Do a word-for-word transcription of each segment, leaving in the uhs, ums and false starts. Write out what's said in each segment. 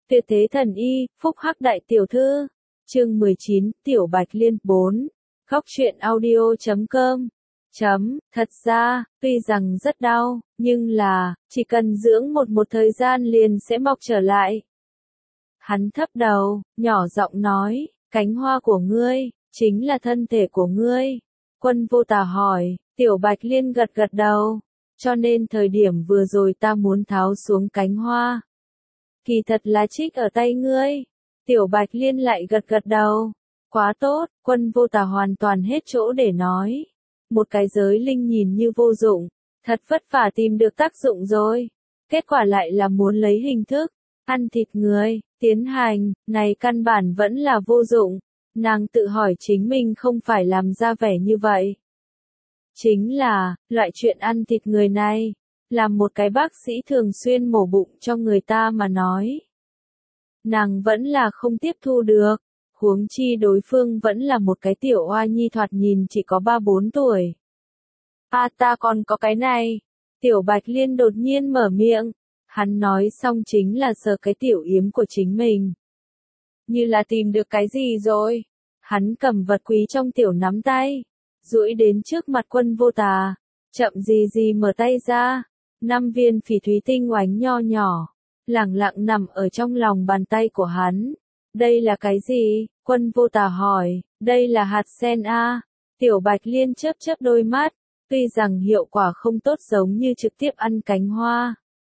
Tuyệt thế thần y, phúc hắc đại tiểu thư. Chương mười chín, Tiểu Bạch Liên bốn. Góc truyện audio chấm com. Chấm, thật ra, tuy rằng rất đau, nhưng là, chỉ cần dưỡng một một thời gian liền sẽ mọc trở lại. Hắn thấp đầu, nhỏ giọng nói, cánh hoa của ngươi, chính là thân thể của ngươi. Quân Vô Tà hỏi, Tiểu Bạch Liên gật gật đầu, cho nên thời điểm vừa rồi ta muốn tháo xuống cánh hoa. Kỳ thật là trích ở tay ngươi. Tiểu Bạch Liên lại gật gật đầu. Quá tốt, Quân Vô Tà hoàn toàn hết chỗ để nói. Một cái giới linh nhìn như vô dụng, thật vất vả tìm được tác dụng rồi. Kết quả lại là muốn lấy hình thức, ăn thịt người, tiến hành, này căn bản vẫn là vô dụng. Nàng tự hỏi chính mình không phải làm ra vẻ như vậy. Chính là, loại chuyện ăn thịt người này, làm một cái bác sĩ thường xuyên mổ bụng cho người ta mà nói. Nàng vẫn là không tiếp thu được, huống chi đối phương vẫn là một cái tiểu oa nhi thoạt nhìn chỉ có ba bốn tuổi. À ta còn có cái này. Tiểu Bạch Liên đột nhiên mở miệng, hắn nói xong chính là sờ cái tiểu yếm của chính mình. Như là tìm được cái gì rồi. Hắn cầm vật quý trong tiểu nắm tay, duỗi đến trước mặt Quân Vô Tà, chậm gì gì mở tay ra, năm viên phỉ thúy tinh oánh nho nhỏ, lẳng lặng nằm ở trong lòng bàn tay của hắn. Đây là cái gì? Quân Vô Tà hỏi. Đây là hạt sen a. Tiểu Bạch Liên chớp chớp đôi mắt, tuy rằng hiệu quả không tốt giống như trực tiếp ăn cánh hoa,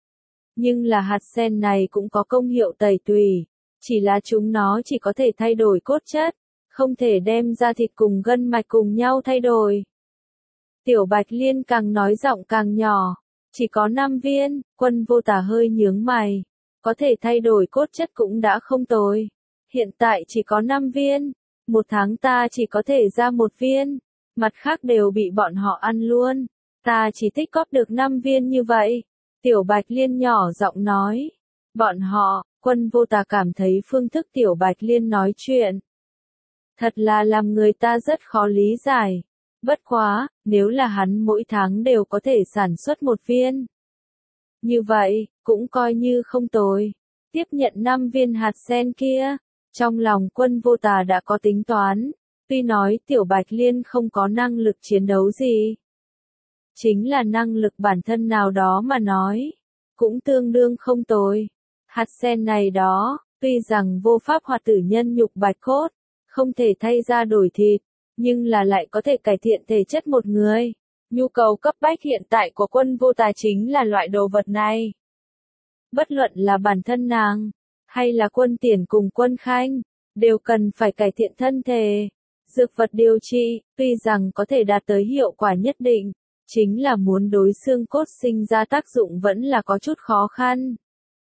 nhưng là hạt sen này cũng có công hiệu tẩy tùy, chỉ là chúng nó chỉ có thể thay đổi cốt chất, không thể đem ra thịt cùng gân mạch cùng nhau thay đổi. Tiểu Bạch Liên càng nói giọng càng nhỏ, chỉ có năm viên. Quân Vô Tà hơi nhướng mày, có thể thay đổi cốt chất cũng đã không tồi. Hiện tại chỉ có năm viên, một tháng ta chỉ có thể ra một viên, mặt khác đều bị bọn họ ăn luôn, ta chỉ tích góp được năm viên như vậy. Tiểu Bạch Liên nhỏ giọng nói, bọn họ. Quân Vô Tà cảm thấy phương thức Tiểu Bạch Liên nói chuyện thật là làm người ta rất khó lý giải. Bất quá, nếu là hắn mỗi tháng đều có thể sản xuất một viên, như vậy, cũng coi như không tồi. Tiếp nhận năm viên hạt sen kia, trong lòng Quân Vô Tà đã có tính toán, tuy nói Tiểu Bạch Liên không có năng lực chiến đấu gì, chính là năng lực bản thân nào đó mà nói, cũng tương đương không tồi. Hạt sen này đó, tuy rằng vô pháp hoạt tử nhân nhục bạch cốt, không thể thay ra đổi thịt, nhưng là lại có thể cải thiện thể chất một người. Nhu cầu cấp bách hiện tại của Quân Vô Tà chính là loại đồ vật này. Bất luận là bản thân nàng, hay là Quân Tiền cùng Quân Khanh, đều cần phải cải thiện thân thể. Dược vật điều trị, tuy rằng có thể đạt tới hiệu quả nhất định, chính là muốn đối xương cốt sinh ra tác dụng vẫn là có chút khó khăn.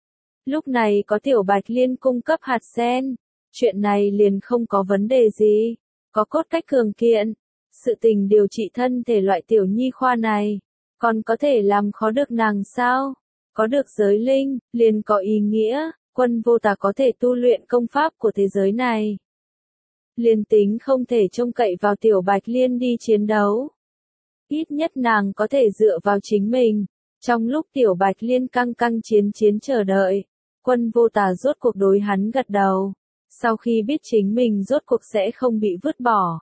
Lúc này có Tiểu Bạch Liên cung cấp hạt sen, chuyện này liền không có vấn đề gì, có cốt cách cường kiện. Sự tình điều trị thân thể loại tiểu nhi khoa này, còn có thể làm khó được nàng sao? Có được giới linh, liền có ý nghĩa, Quân Vô Tà có thể tu luyện công pháp của thế giới này. Liền tính không thể trông cậy vào Tiểu Bạch Liên đi chiến đấu, ít nhất nàng có thể dựa vào chính mình. Trong lúc Tiểu Bạch Liên căng căng chiến chiến chờ đợi, Quân Vô Tà rốt cuộc đối hắn gật đầu. Sau khi biết chính mình rốt cuộc sẽ không bị vứt bỏ,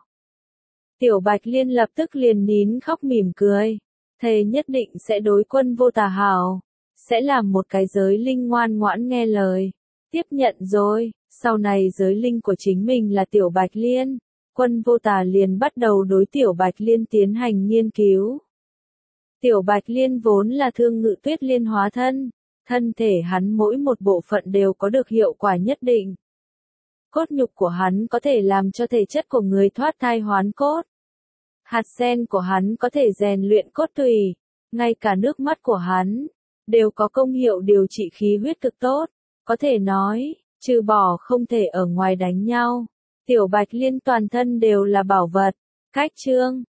Tiểu Bạch Liên lập tức liền nín khóc mỉm cười, thề nhất định sẽ đối Quân Vô Tà hảo, sẽ làm một cái giới linh ngoan ngoãn nghe lời. Tiếp nhận rồi, sau này giới linh của chính mình là Tiểu Bạch Liên, Quân Vô Tà liền bắt đầu đối Tiểu Bạch Liên tiến hành nghiên cứu. Tiểu Bạch Liên vốn là Thương Ngự Tuyết Liên hóa thân, thân thể hắn mỗi một bộ phận đều có được hiệu quả nhất định. Cốt nhục của hắn có thể làm cho thể chất của người thoát thai hoán cốt. Hạt sen của hắn có thể rèn luyện cốt tùy, ngay cả nước mắt của hắn đều có công hiệu điều trị khí huyết cực tốt. Có thể nói, trừ bỏ không thể ở ngoài đánh nhau, Tiểu Bạch Liên toàn thân đều là bảo vật. Cách chương